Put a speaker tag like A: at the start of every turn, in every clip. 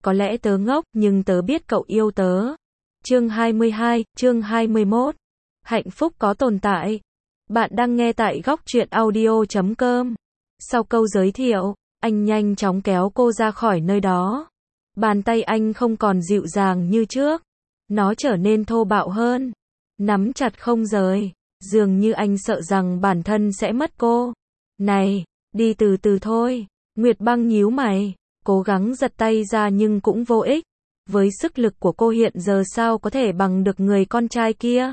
A: có lẽ tớ ngốc, nhưng tớ biết cậu yêu tớ. Chương 22, chương 21. Hạnh phúc có tồn tại. Bạn đang nghe tại góc truyện audio.com. Sau câu giới thiệu, anh nhanh chóng kéo cô ra khỏi nơi đó. Bàn tay anh không còn dịu dàng như trước. Nó trở nên thô bạo hơn. Nắm chặt không rời. Dường như anh sợ rằng bản thân sẽ mất cô. Này, đi từ từ thôi. Nguyệt Băng nhíu mày, cố gắng giật tay ra nhưng cũng vô ích. Với sức lực của cô hiện giờ sao có thể bằng được người con trai kia?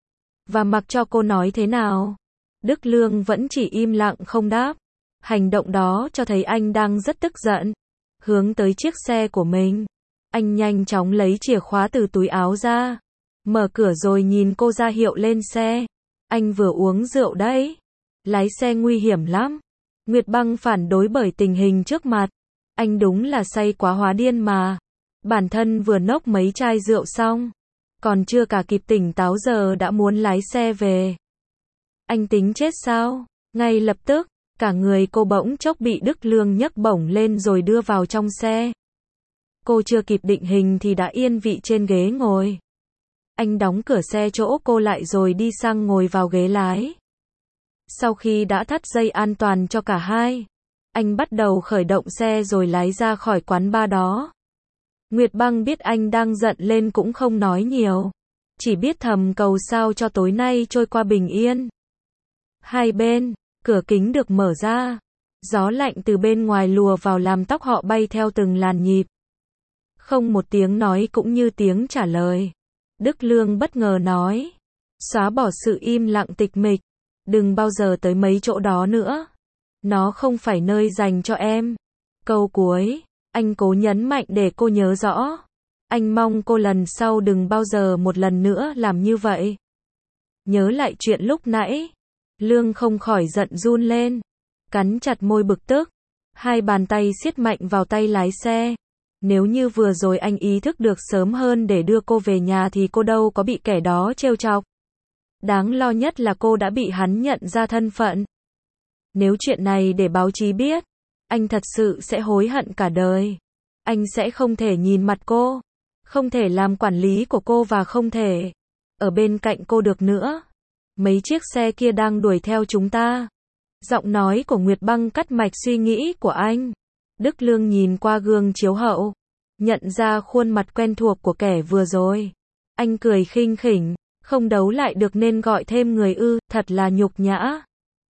A: Và mặc cho cô nói thế nào, Đức Lương vẫn chỉ im lặng không đáp. Hành động đó cho thấy anh đang rất tức giận. Hướng tới chiếc xe của mình, anh nhanh chóng lấy chìa khóa từ túi áo ra, mở cửa rồi nhìn cô ra hiệu lên xe. Anh vừa uống rượu đấy, lái xe nguy hiểm lắm. Nguyệt Băng phản đối bởi tình hình trước mặt. Anh đúng là say quá hóa điên mà. Bản thân vừa nốc mấy chai rượu xong, còn chưa cả kịp tỉnh táo giờ đã muốn lái xe về. Anh tính chết sao? Ngay lập tức, cả người cô bỗng chốc bị Đức Lương nhấc bổng lên rồi đưa vào trong xe. Cô chưa kịp định hình thì đã yên vị trên ghế ngồi. Anh đóng cửa xe chỗ cô lại rồi đi sang ngồi vào ghế lái. Sau khi đã thắt dây an toàn cho cả hai, anh bắt đầu khởi động xe rồi lái ra khỏi quán bar đó. Nguyệt Băng biết anh đang giận lên cũng không nói nhiều, chỉ biết thầm cầu sao cho tối nay trôi qua bình yên. Hai bên, cửa kính được mở ra. Gió lạnh từ bên ngoài lùa vào làm tóc họ bay theo từng làn nhịp. Không một tiếng nói cũng như tiếng trả lời. Đức Lương bất ngờ nói, xóa bỏ sự im lặng tịch mịch. Đừng bao giờ tới mấy chỗ đó nữa. Nó không phải nơi dành cho em. Câu cuối, anh cố nhấn mạnh để cô nhớ rõ. Anh mong cô lần sau đừng bao giờ một lần nữa làm như vậy. Nhớ lại chuyện lúc nãy, Lương không khỏi giận run lên, cắn chặt môi bực tức. Hai bàn tay siết mạnh vào tay lái xe. Nếu như vừa rồi anh ý thức được sớm hơn để đưa cô về nhà thì cô đâu có bị kẻ đó trêu chọc. Đáng lo nhất là cô đã bị hắn nhận ra thân phận. Nếu chuyện này để báo chí biết, anh thật sự sẽ hối hận cả đời. Anh sẽ không thể nhìn mặt cô, không thể làm quản lý của cô và không thể ở bên cạnh cô được nữa. Mấy chiếc xe kia đang đuổi theo chúng ta. Giọng nói của Nguyệt Băng cắt mạch suy nghĩ của anh. Đức Lương nhìn qua gương chiếu hậu, nhận ra khuôn mặt quen thuộc của kẻ vừa rồi. Anh cười khinh khỉnh, không đấu lại được nên gọi thêm người ư, thật là nhục nhã.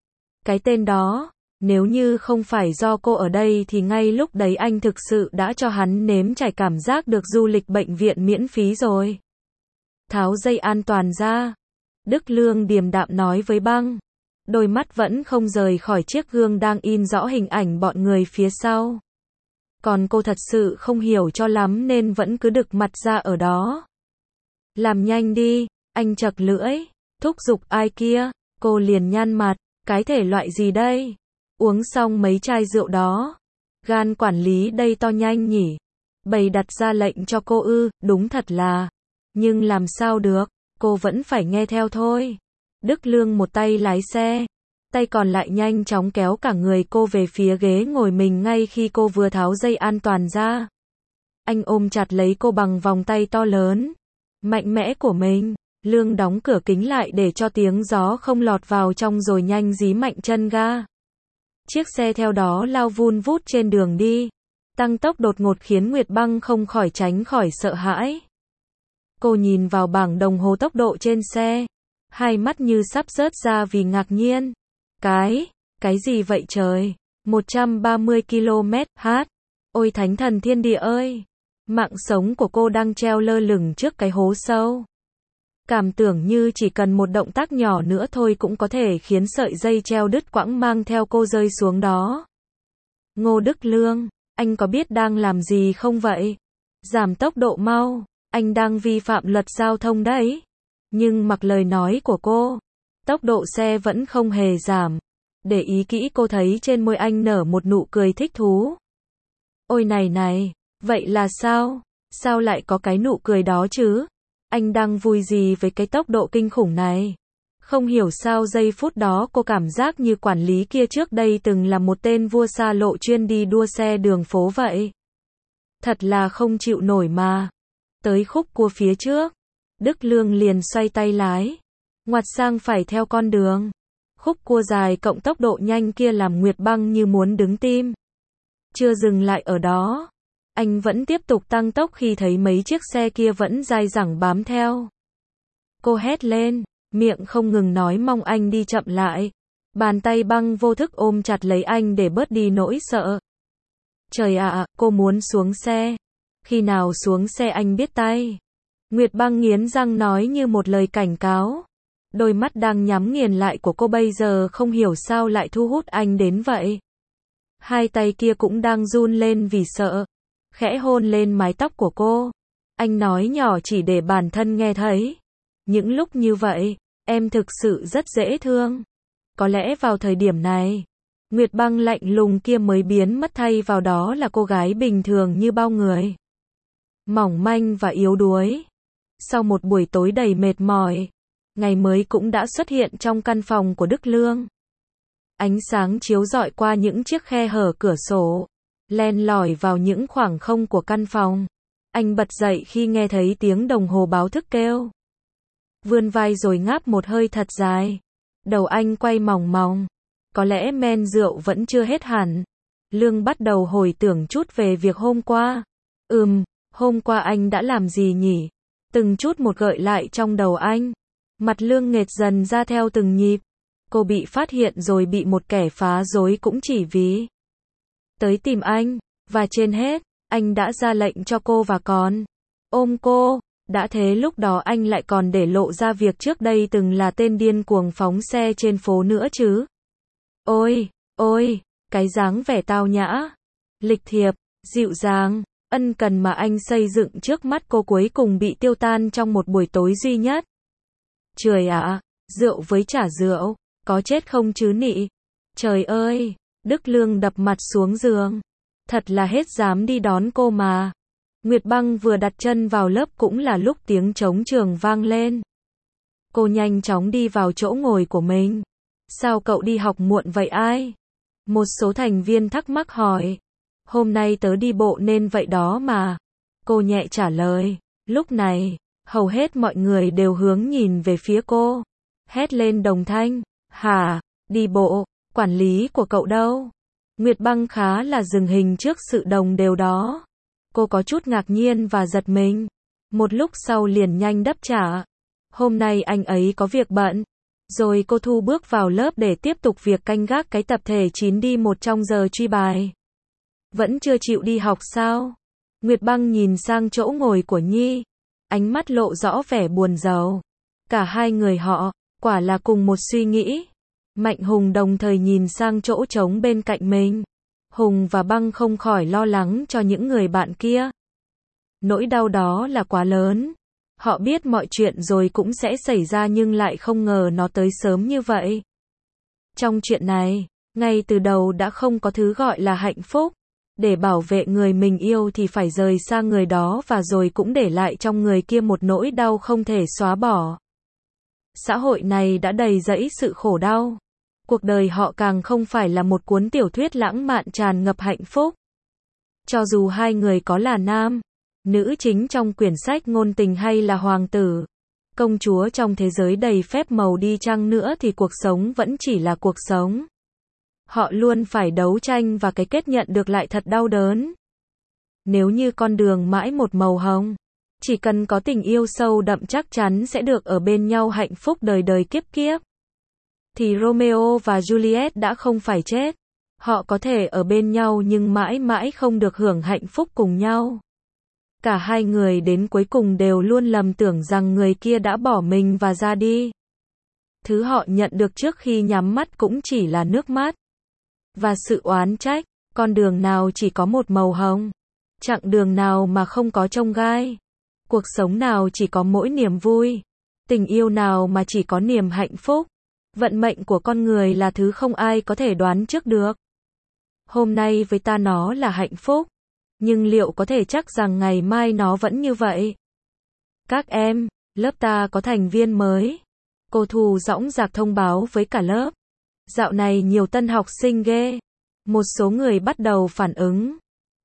A: Cái tên đó, nếu như không phải do cô ở đây thì ngay lúc đấy anh thực sự đã cho hắn nếm trải cảm giác được du lịch bệnh viện miễn phí rồi. Tháo dây an toàn ra. Đức Lương điềm đạm nói với Băng. Đôi mắt vẫn không rời khỏi chiếc gương đang in rõ hình ảnh bọn người phía sau. Còn cô thật sự không hiểu cho lắm nên vẫn cứ đực mặt ra ở đó. Làm nhanh đi, anh chật lưỡi, thúc giục ai kia. Cô liền nhăn mặt, cái thể loại gì đây? Uống xong mấy chai rượu đó. Gan quản lý đây to nhanh nhỉ. Bày đặt ra lệnh cho cô ư, đúng thật là. Nhưng làm sao được, cô vẫn phải nghe theo thôi. Đức Lương một tay lái xe, tay còn lại nhanh chóng kéo cả người cô về phía ghế ngồi mình ngay khi cô vừa tháo dây an toàn ra. Anh ôm chặt lấy cô bằng vòng tay to lớn, mạnh mẽ của mình. Lương đóng cửa kính lại để cho tiếng gió không lọt vào trong rồi nhanh dí mạnh chân ga. Chiếc xe theo đó lao vun vút trên đường đi. Tăng tốc đột ngột khiến Nguyệt Băng không khỏi tránh khỏi sợ hãi. Cô nhìn vào bảng đồng hồ tốc độ trên xe. Hai mắt như sắp rớt ra vì ngạc nhiên. Cái gì vậy trời? 130 km/h. Ôi thánh thần thiên địa ơi! Mạng sống của cô đang treo lơ lửng trước cái hố sâu. Cảm tưởng như chỉ cần một động tác nhỏ nữa thôi cũng có thể khiến sợi dây treo đứt quãng mang theo cô rơi xuống đó. Ngô Đức Lương, anh có biết đang làm gì không vậy? Giảm tốc độ mau, anh đang vi phạm luật giao thông đấy. Nhưng mặc lời nói của cô, tốc độ xe vẫn không hề giảm. Để ý kỹ cô thấy trên môi anh nở một nụ cười thích thú. Ôi này, vậy là sao? Sao lại có cái nụ cười đó chứ? Anh đang vui gì với cái tốc độ kinh khủng này? Không hiểu sao giây phút đó cô cảm giác như quản lý kia trước đây từng là một tên vua xa lộ chuyên đi đua xe đường phố vậy. Thật là không chịu nổi mà. Tới khúc cua phía trước, Đức Lương liền xoay tay lái, ngoặt sang phải theo con đường. Khúc cua dài cộng tốc độ nhanh kia làm Nguyệt Băng như muốn đứng tim. Chưa dừng lại ở đó, anh vẫn tiếp tục tăng tốc khi thấy mấy chiếc xe kia vẫn dai dẳng bám theo. Cô hét lên, miệng không ngừng nói mong anh đi chậm lại. Bàn tay Băng vô thức ôm chặt lấy anh để bớt đi nỗi sợ. Trời ạ, cô muốn xuống xe. Khi nào xuống xe anh biết tay. Nguyệt Băng nghiến răng nói như một lời cảnh cáo. Đôi mắt đang nhắm nghiền lại của cô bây giờ không hiểu sao lại thu hút anh đến vậy. Hai tay kia cũng đang run lên vì sợ. Khẽ hôn lên mái tóc của cô. Anh nói nhỏ chỉ để bản thân nghe thấy. Những lúc như vậy, em thực sự rất dễ thương. Có lẽ vào thời điểm này, Nguyệt Băng lạnh lùng kia mới biến mất thay vào đó là cô gái bình thường như bao người. Mỏng manh và yếu đuối. Sau một buổi tối đầy mệt mỏi, ngày mới cũng đã xuất hiện trong căn phòng của Đức Lương. Ánh sáng chiếu rọi qua những chiếc khe hở cửa sổ, len lỏi vào những khoảng không của căn phòng. Anh bật dậy khi nghe thấy tiếng đồng hồ báo thức kêu. Vươn vai rồi ngáp một hơi thật dài. Đầu anh quay mòng mòng. Có lẽ men rượu vẫn chưa hết hẳn. Lương bắt đầu hồi tưởng chút về việc hôm qua. Hôm qua anh đã làm gì nhỉ? Từng chút một gợi lại trong đầu anh. Mặt Lương nghệt dần ra theo từng nhịp. Cô bị phát hiện rồi bị một kẻ phá rối cũng chỉ vì tới tìm anh. Và trên hết, anh đã ra lệnh cho cô và còn ôm cô. Đã thế lúc đó anh lại còn để lộ ra việc trước đây từng là tên điên cuồng phóng xe trên phố nữa chứ. Ôi, cái dáng vẻ tao nhã, lịch thiệp, dịu dàng, ân cần mà anh xây dựng trước mắt cô cuối cùng bị tiêu tan trong một buổi tối duy nhất. Trời ạ, rượu với chả rượu, có chết không chứ nị. Trời ơi, Đức Lương đập mặt xuống giường. Thật là hết dám đi đón cô mà. Nguyệt Băng vừa đặt chân vào lớp cũng là lúc tiếng trống trường vang lên. Cô nhanh chóng đi vào chỗ ngồi của mình. Sao cậu đi học muộn vậy ai? Một số thành viên thắc mắc hỏi. Hôm nay tớ đi bộ nên vậy đó mà. Cô nhẹ trả lời. Lúc này, hầu hết mọi người đều hướng nhìn về phía cô. Hét lên đồng thanh. Hả? Đi bộ? Quản lý của cậu đâu? Nguyệt Băng khá là dừng hình trước sự đồng đều đó. Cô có chút ngạc nhiên và giật mình. Một lúc sau liền nhanh đáp trả. Hôm nay anh ấy có việc bận. Rồi cô thu bước vào lớp để tiếp tục việc canh gác cái tập thể 9D1 trong giờ truy bài. Vẫn chưa chịu đi học sao? Nguyệt Băng nhìn sang chỗ ngồi của Nhi. Ánh mắt lộ rõ vẻ buồn rầu. Cả hai người họ, quả là cùng một suy nghĩ. Mạnh Hùng đồng thời nhìn sang chỗ trống bên cạnh mình. Hùng và Băng không khỏi lo lắng cho những người bạn kia. Nỗi đau đó là quá lớn. Họ biết mọi chuyện rồi cũng sẽ xảy ra nhưng lại không ngờ nó tới sớm như vậy. Trong chuyện này, ngay từ đầu đã không có thứ gọi là hạnh phúc. Để bảo vệ người mình yêu thì phải rời xa người đó và rồi cũng để lại trong người kia một nỗi đau không thể xóa bỏ. Xã hội này đã đầy rẫy sự khổ đau. Cuộc đời họ càng không phải là một cuốn tiểu thuyết lãng mạn tràn ngập hạnh phúc. Cho dù hai người có là nam, nữ chính trong quyển sách ngôn tình hay là hoàng tử, công chúa trong thế giới đầy phép màu đi chăng nữa thì cuộc sống vẫn chỉ là cuộc sống. Họ luôn phải đấu tranh và cái kết nhận được lại thật đau đớn. Nếu như con đường mãi một màu hồng, chỉ cần có tình yêu sâu đậm chắc chắn sẽ được ở bên nhau hạnh phúc đời đời kiếp kiếp. Thì Romeo và Juliet đã không phải chết. Họ có thể ở bên nhau nhưng mãi mãi không được hưởng hạnh phúc cùng nhau. Cả hai người đến cuối cùng đều luôn lầm tưởng rằng người kia đã bỏ mình và ra đi. Thứ họ nhận được trước khi nhắm mắt cũng chỉ là nước mắt và sự oán trách. Con đường nào chỉ có một màu hồng, chặng đường nào mà không có chông gai, cuộc sống nào chỉ có mỗi niềm vui, tình yêu nào mà chỉ có niềm hạnh phúc. Vận mệnh của con người là thứ không ai có thể đoán trước được. Hôm nay với ta nó là hạnh phúc, nhưng liệu có thể chắc rằng ngày mai nó vẫn như vậy? Các em, lớp ta có thành viên mới. Cô Thu dõng dạc thông báo với cả lớp. Dạo này nhiều tân học sinh ghê. Một số người bắt đầu phản ứng.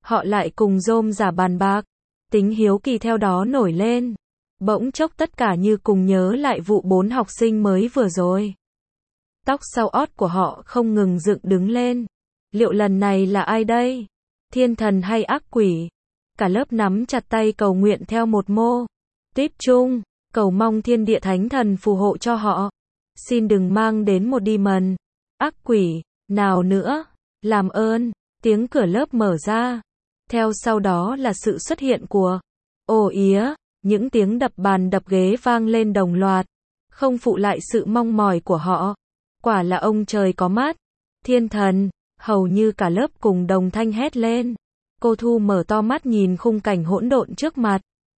A: Họ lại cùng rôm rả bàn bạc. Tính hiếu kỳ theo đó nổi lên. Bỗng chốc tất cả như cùng nhớ lại vụ 4 học sinh mới vừa rồi. Tóc sau ót của họ không ngừng dựng đứng lên. Liệu lần này là ai đây? Thiên thần hay ác quỷ? Cả lớp nắm chặt tay cầu nguyện theo một mô típ chung, cầu mong thiên địa thánh thần phù hộ cho họ. Xin đừng mang đến một demon, ác quỷ, nào nữa. Làm ơn, tiếng cửa lớp mở ra. Theo sau đó là sự xuất hiện của ồ ía, những tiếng đập bàn đập ghế vang lên đồng loạt. Không phụ lại sự mong mỏi của họ. Quả là ông trời có mắt. Thiên thần, hầu như cả lớp cùng đồng thanh hét lên. Cô Thu mở to mắt nhìn khung cảnh hỗn độn trước mặt.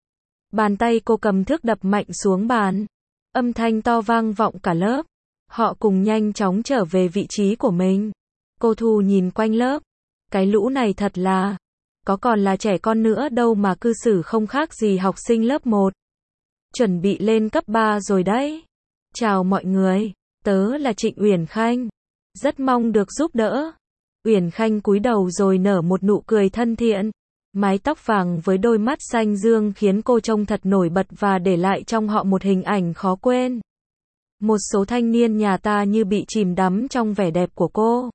A: Bàn tay cô cầm thước đập mạnh xuống bàn. Âm thanh to vang vọng cả lớp. Họ cùng nhanh chóng trở về vị trí của mình. Cô Thu nhìn quanh lớp. Cái lũ này thật là, có còn là trẻ con nữa đâu mà cư xử không khác gì học sinh lớp 1. Chuẩn bị lên cấp 3 rồi đấy. Chào mọi người, tớ là Trịnh Uyển Khanh. Rất mong được giúp đỡ. Uyển Khanh cúi đầu rồi nở một nụ cười thân thiện. Mái tóc vàng với đôi mắt xanh dương khiến cô trông thật nổi bật và để lại trong họ một hình ảnh khó quên. Một số thanh niên nhà ta như bị chìm đắm trong vẻ đẹp của cô.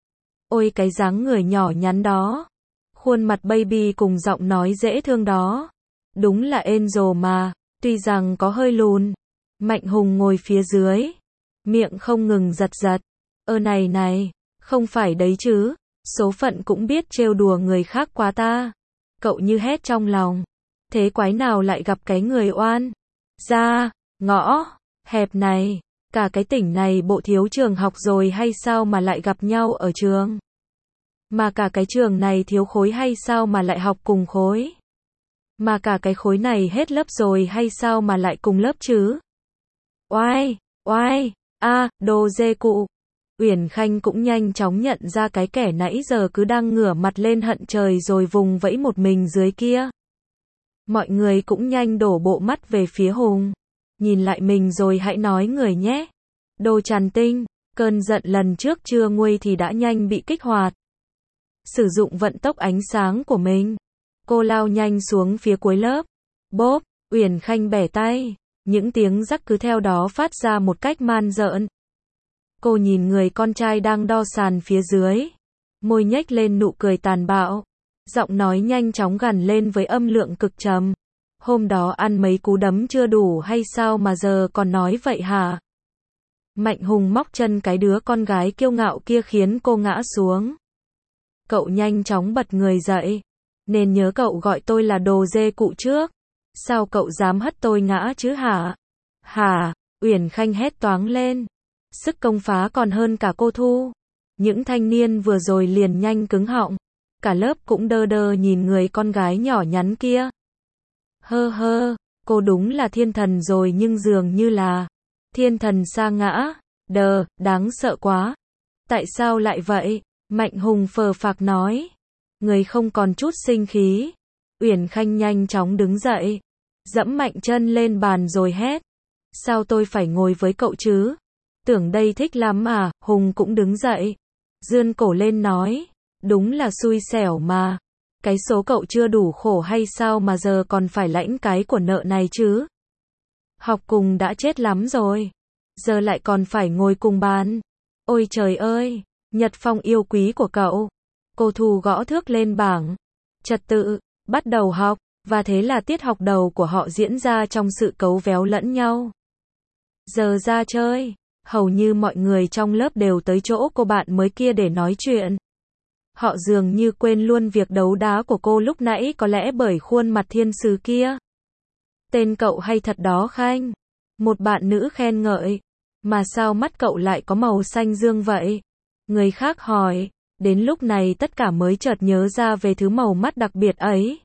A: Ôi cái dáng người nhỏ nhắn đó. Khuôn mặt baby cùng giọng nói dễ thương đó. Đúng là Angel mà, tuy rằng có hơi lùn. Mạnh Hùng ngồi phía dưới. Miệng không ngừng giật giật. Này này, không phải đấy chứ. Số phận cũng biết trêu đùa người khác quá ta. Cậu như hét trong lòng. Thế quái nào lại gặp cái người oan ra, ngõ, hẹp này. Cả cái tỉnh này bộ thiếu trường học rồi hay sao mà lại gặp nhau ở trường? Mà cả cái trường này thiếu khối hay sao mà lại học cùng khối? Mà cả cái khối này hết lớp rồi hay sao mà lại cùng lớp chứ? Oai, oai, đồ dê cụ. Uyển Khanh cũng nhanh chóng nhận ra cái kẻ nãy giờ cứ đang ngửa mặt lên hận trời rồi vùng vẫy một mình dưới kia. Mọi người cũng nhanh đổ bộ mắt về phía Hùng. Nhìn lại mình rồi hãy nói người nhé. Đồ tràn tinh, cơn giận lần trước chưa nguôi thì đã nhanh bị kích hoạt. Sử dụng vận tốc ánh sáng của mình. Cô lao nhanh xuống phía cuối lớp. Bốp, Uyển Khanh bẻ tay. Những tiếng rắc cứ theo đó phát ra một cách man rợn. Cô nhìn người con trai đang đo sàn phía dưới. Môi nhếch lên nụ cười tàn bạo. Giọng nói nhanh chóng gằn lên với âm lượng cực trầm. Hôm đó ăn mấy cú đấm chưa đủ hay sao mà giờ còn nói vậy hả? Mạnh Hùng móc chân cái đứa con gái kiêu ngạo kia khiến cô ngã xuống. Cậu nhanh chóng bật người dậy. Nên nhớ cậu gọi tôi là đồ dê cụ trước. Sao cậu dám hất tôi ngã chứ hả? Hả? Uyển Khanh hét toáng lên. Sức công phá còn hơn cả cô Thu. Những thanh niên vừa rồi liền nhanh cứng họng. Cả lớp cũng đơ đơ nhìn người con gái nhỏ nhắn kia. Hơ, cô đúng là thiên thần rồi nhưng dường như là thiên thần sa ngã. Đáng sợ quá. Tại sao lại vậy? Mạnh Hùng phờ phạc nói. Người không còn chút sinh khí. Uyển Khanh nhanh chóng đứng dậy. Dẫm mạnh chân lên bàn rồi hét. Sao tôi phải ngồi với cậu chứ? Tưởng đây thích lắm à? Hùng cũng đứng dậy. Giương cổ lên nói. Đúng là xui xẻo mà. Cái số cậu chưa đủ khổ hay sao mà giờ còn phải lãnh cái của nợ này chứ? Học cùng đã chết lắm rồi. Giờ lại còn phải ngồi cùng bàn. Ôi trời ơi, Nhật Phong yêu quý của cậu. Cô Thu gõ thước lên bảng. Trật tự, bắt đầu học. Và thế là tiết học đầu của họ diễn ra trong sự cấu véo lẫn nhau. Giờ ra chơi, hầu như mọi người trong lớp đều tới chỗ cô bạn mới kia để nói chuyện. Họ dường như quên luôn việc đấu đá của cô lúc nãy có lẽ bởi khuôn mặt thiên sứ kia. Tên cậu hay thật đó Khanh. Một bạn nữ khen ngợi. Mà sao mắt cậu lại có màu xanh dương vậy? Người khác hỏi. Đến lúc này tất cả mới chợt nhớ ra về thứ màu mắt đặc biệt ấy.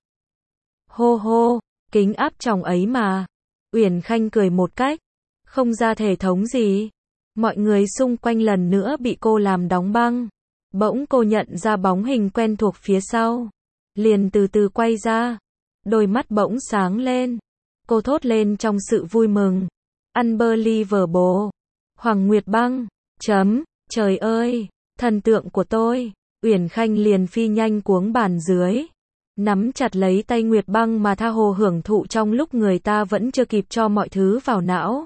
A: Hô, kính áp tròng ấy mà. Uyển Khanh cười một cách. Không ra thể thống gì. Mọi người xung quanh lần nữa bị cô làm đóng băng. Bỗng cô nhận ra bóng hình quen thuộc phía sau. Liền từ từ quay ra. Đôi mắt bỗng sáng lên. Cô thốt lên trong sự vui mừng. Unbelievable. Hoàng Nguyệt Băng. Trời ơi, thần tượng của tôi. Uyển Khanh liền phi nhanh cuống bàn dưới. nắm chặt lấy tay Nguyệt Băng mà tha hồ hưởng thụ trong lúc người ta vẫn chưa kịp cho mọi thứ vào não.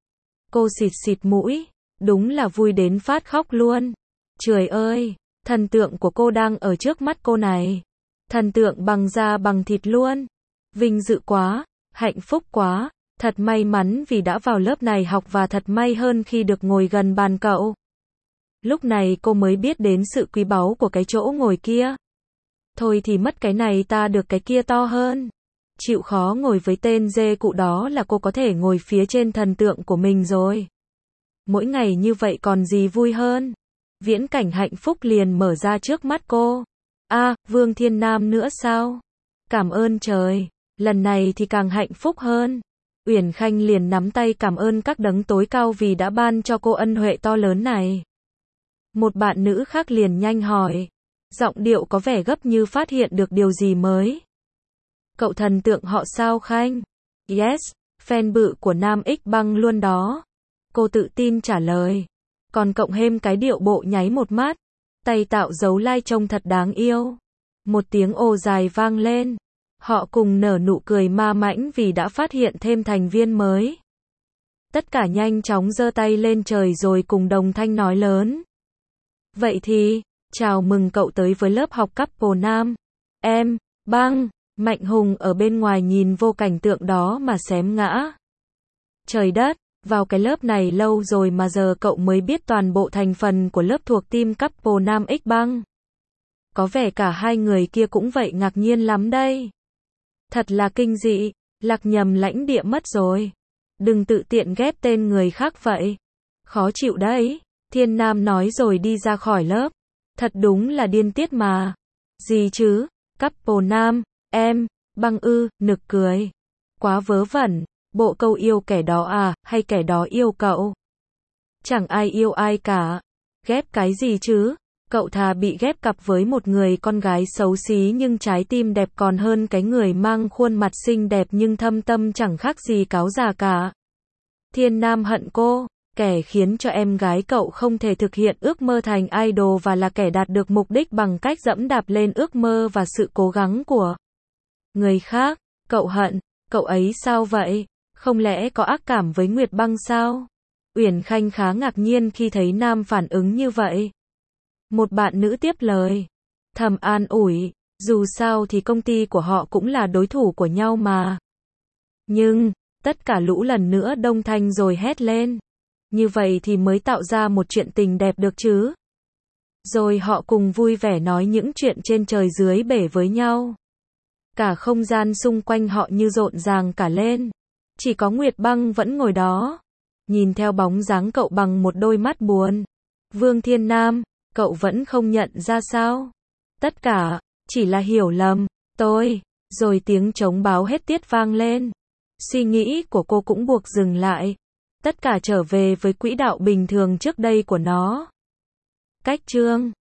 A: Cô xịt xịt mũi, đúng là vui đến phát khóc luôn. Trời ơi, thần tượng của cô đang ở trước mắt cô này. Thần tượng bằng da bằng thịt luôn. Vinh dự quá, hạnh phúc quá, thật may mắn vì đã vào lớp này học và thật may hơn khi được ngồi gần bàn cậu. Lúc này cô mới biết đến sự quý báu của cái chỗ ngồi kia. Thôi thì mất cái này ta được cái kia to hơn. Chịu khó ngồi với tên dê cụ đó là cô có thể ngồi phía trên thần tượng của mình rồi. Mỗi ngày như vậy còn gì vui hơn. Viễn cảnh hạnh phúc liền mở ra trước mắt cô. Vương Thiên Nam nữa sao? Cảm ơn trời, lần này thì càng hạnh phúc hơn. Uyển Khanh liền nắm tay cảm ơn các đấng tối cao vì đã ban cho cô ân huệ to lớn này. Một bạn nữ khác liền nhanh hỏi. Giọng điệu có vẻ gấp như phát hiện được điều gì mới. Cậu thần tượng họ sao Khanh? Yes, fan bự của Nam X Băng luôn đó. Cô tự tin trả lời. Còn cộng thêm cái điệu bộ nháy một mắt. Tay tạo dấu like trông thật đáng yêu. Một tiếng ồ dài vang lên. Họ cùng nở nụ cười ma mãnh vì đã phát hiện thêm thành viên mới. Tất cả nhanh chóng giơ tay lên trời rồi cùng đồng thanh nói lớn. Vậy thì, chào mừng cậu tới với lớp học couple nam. Em, Băng. Mạnh Hùng ở bên ngoài nhìn vô cảnh tượng đó mà xém ngã. Trời đất, vào cái lớp này lâu rồi mà giờ cậu mới biết toàn bộ thành phần của lớp thuộc team couple Nam X Băng. Có vẻ cả hai người kia cũng vậy, ngạc nhiên lắm đây. Thật là kinh dị, lạc nhầm lãnh địa mất rồi. Đừng tự tiện ghép tên người khác vậy. Khó chịu đấy, Thiên Nam nói rồi đi ra khỏi lớp. Thật đúng là điên tiết mà. Gì chứ, couple nam, em, Băng ư, nực cười. Quá vớ vẩn, bộ câu yêu kẻ đó à, hay kẻ đó yêu cậu? Chẳng ai yêu ai cả. Ghép cái gì chứ? Cậu thà bị ghép cặp với một người con gái xấu xí nhưng trái tim đẹp còn hơn cái người mang khuôn mặt xinh đẹp nhưng thâm tâm chẳng khác gì cáo già cả. Thiên Nam hận cô, kẻ khiến cho em gái cậu không thể thực hiện ước mơ thành idol và là kẻ đạt được mục đích bằng cách dẫm đạp lên ước mơ và sự cố gắng của người khác. Cậu hận, cậu ấy sao vậy? Không lẽ có ác cảm với Nguyệt Băng sao? Uyển Khanh khá ngạc nhiên khi thấy Nam phản ứng như vậy. Một bạn nữ tiếp lời. Thầm an ủi, dù sao thì công ty của họ cũng là đối thủ của nhau mà. Nhưng, tất cả lũ lần nữa đồng thanh rồi hét lên. Như vậy thì mới tạo ra một chuyện tình đẹp được chứ. Rồi họ cùng vui vẻ nói những chuyện trên trời dưới bể với nhau. Cả không gian xung quanh họ như rộn ràng cả lên. Chỉ có Nguyệt Băng vẫn ngồi đó. Nhìn theo bóng dáng cậu bằng một đôi mắt buồn. Vương Thiên Nam, cậu vẫn không nhận ra sao? Tất cả, chỉ là hiểu lầm, tôi. Rồi tiếng trống báo hết tiết vang lên. Suy nghĩ của cô cũng buộc dừng lại. Tất cả trở về với quỹ đạo bình thường trước đây của nó. Cách chương